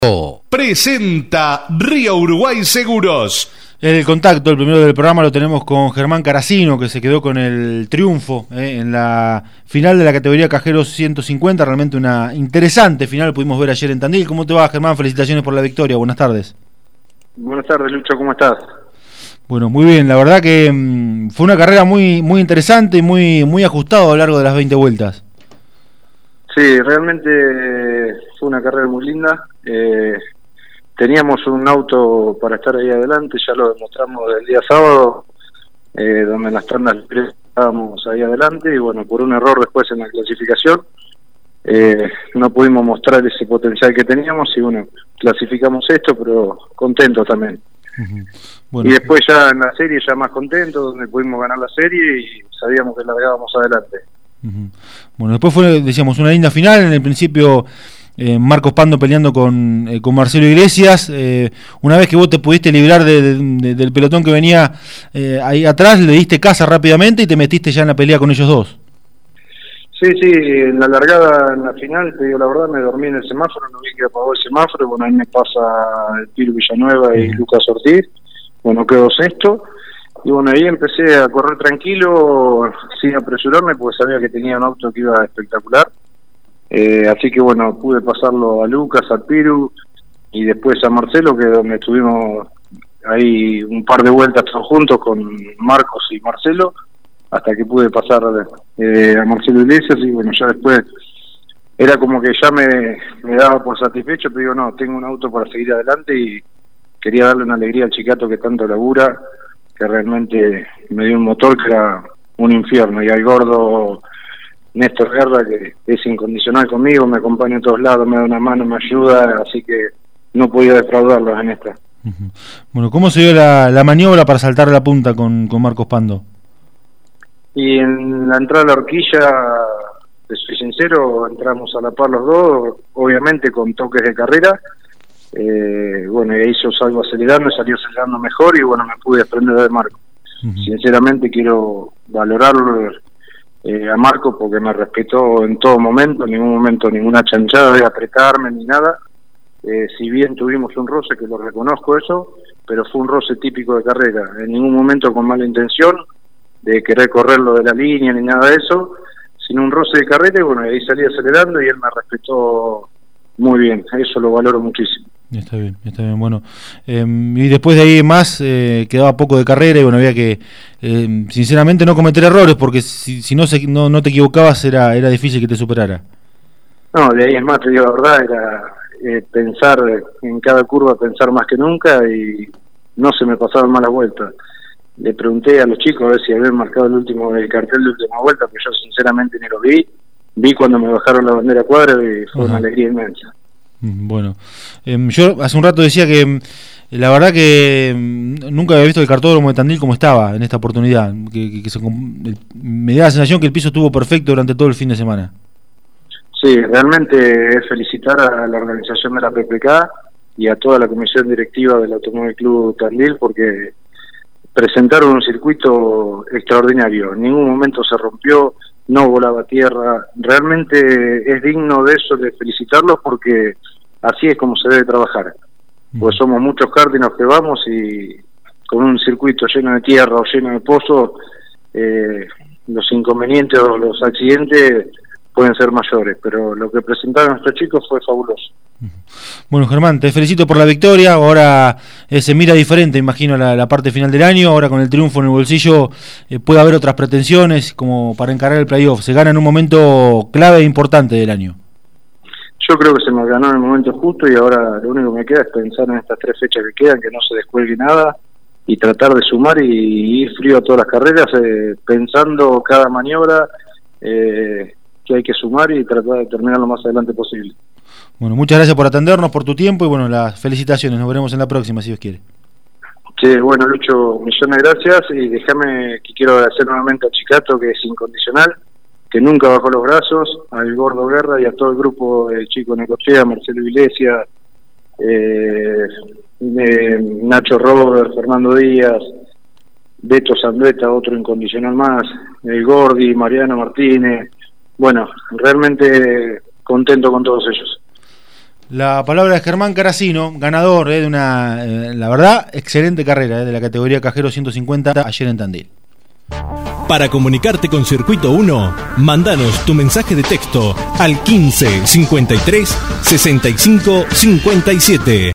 Presenta Río Uruguay Seguros. El contacto, el primero del programa, lo tenemos con Germán Caracino, que se quedó con el triunfo en la final de la categoría Cajeros 150. Realmente una interesante final, pudimos ver ayer en Tandil. ¿Cómo te va, Germán? Felicitaciones por la victoria, buenas tardes. Buenas tardes, Lucho, ¿cómo estás? Bueno, muy bien, la verdad que fue una carrera muy interesante y muy ajustada a lo largo de las 20 vueltas. Sí, realmente fue una carrera muy linda. Teníamos un auto para estar ahí adelante, ya lo demostramos el día sábado, donde en las tandas estábamos ahí adelante y bueno, por un error después en la clasificación no pudimos mostrar ese potencial que teníamos y bueno, clasificamos esto, pero contentos también. Uh-huh. Bueno. Y después ya en la serie ya más contentos, donde pudimos ganar la serie y sabíamos que largábamos adelante. Uh-huh. Bueno, después fue, decíamos, una linda final. En el principio Marcos Pando peleando con Marcelo Iglesias. Una vez que vos te pudiste librar del pelotón que venía ahí atrás, le diste casa rápidamente y te metiste ya en la pelea con ellos dos. Sí, en la largada, en la final, te digo la verdad, me dormí en el semáforo, no vi que apagó el semáforo. Bueno, ahí me pasa el Piru Villanueva y Lucas Ortiz. Bueno, quedó sexto. Y bueno, ahí empecé a correr tranquilo, sin apresurarme, porque sabía que tenía un auto que iba espectacular. Así que bueno, pude pasarlo a Lucas, al Piru y después a Marcelo, que donde estuvimos ahí un par de vueltas todos juntos con Marcos y Marcelo, hasta que pude pasar a Marcelo Iglesias. Y bueno, ya después era como que ya me daba por satisfecho, pero digo, no, tengo un auto para seguir adelante y quería darle una alegría al chicato que tanto labura, que realmente me dio un motor que era un infierno, y al gordo Néstor Guerra, que es incondicional conmigo, me acompaña a todos lados, me da una mano, me ayuda, así que no podía defraudarlos en esta. Uh-huh. Bueno, ¿cómo se dio la maniobra para saltar a la punta con Marcos Pando? Y en la entrada a la horquilla, te soy sincero, entramos a la par los dos, obviamente con toques de carrera. Bueno, y ahí yo salgo acelerando, salió acelerando mejor y bueno, me pude desprender de Marco. Uh-huh. Sinceramente quiero valorarlo a Marco porque me respetó en todo momento, en ningún momento ninguna chanchada de apretarme ni nada. Si bien tuvimos un roce, que lo reconozco eso, pero fue un roce típico de carrera, en ningún momento con mala intención de querer correrlo de la línea ni nada de eso, sino un roce de carrera y bueno, ahí salí acelerando y él me respetó muy bien, eso lo valoro muchísimo. Está bien, bueno. Y después de ahí más quedaba poco de carrera y bueno, había que sinceramente no cometer errores, porque si no te equivocabas era difícil que te superara. No, de ahí es más, te digo la verdad, era pensar en cada curva, pensar más que nunca y no se me pasaban malas vueltas. Le pregunté a los chicos a ver si habían marcado el cartel de última vuelta, pero yo sinceramente ni lo vi cuando me bajaron la bandera cuadra y fue una alegría inmensa. Bueno, yo hace un rato decía que la verdad que nunca había visto el cartódromo de Tandil como estaba en esta oportunidad, me da la sensación que el piso estuvo perfecto durante todo el fin de semana. Sí, realmente es felicitar a la organización de la PPK y a toda la comisión directiva del Automóvil Club Tandil porque presentaron un circuito extraordinario, en ningún momento se rompió, no volaba tierra, realmente es digno de eso, de felicitarlos porque así es como se debe trabajar, pues somos muchos karting los que vamos y con un circuito lleno de tierra o lleno de pozos, los inconvenientes o los accidentes pueden ser mayores, pero lo que presentaron estos chicos fue fabuloso. Bueno, Germán, te felicito por la victoria. Ahora se mira diferente, imagino, la parte final del año. Ahora con el triunfo en el bolsillo puede haber otras pretensiones como para encarar el playoff. Se gana en un momento clave e importante del año. Yo creo que se nos ganó en el momento justo y ahora lo único que me queda es pensar en estas 3 fechas que quedan, que no se descuelgue nada y tratar de sumar y ir frío a todas las carreras, pensando cada maniobra que hay que sumar y tratar de terminar lo más adelante posible. Bueno, muchas gracias por atendernos, por tu tiempo y bueno, las felicitaciones. Nos veremos en la próxima, si Dios quiere. Sí, bueno, Lucho, millones de gracias y déjame que quiero agradecer nuevamente a Chicato, que es incondicional, que nunca bajó los brazos, al Gordo Guerra y a todo el grupo de Chico Necochea, Marcelo Iglesias, Nacho Robert, Fernando Díaz, Beto Sandueta, otro incondicional más, el Gordi, Mariano Martínez. Bueno, realmente contento con todos ellos. La palabra de Germán Caracino, ganador de una, la verdad, excelente carrera de la categoría Cajero 150 ayer en Tandil. Para comunicarte con Circuito 1, mandanos tu mensaje de texto al 15 53 65 57.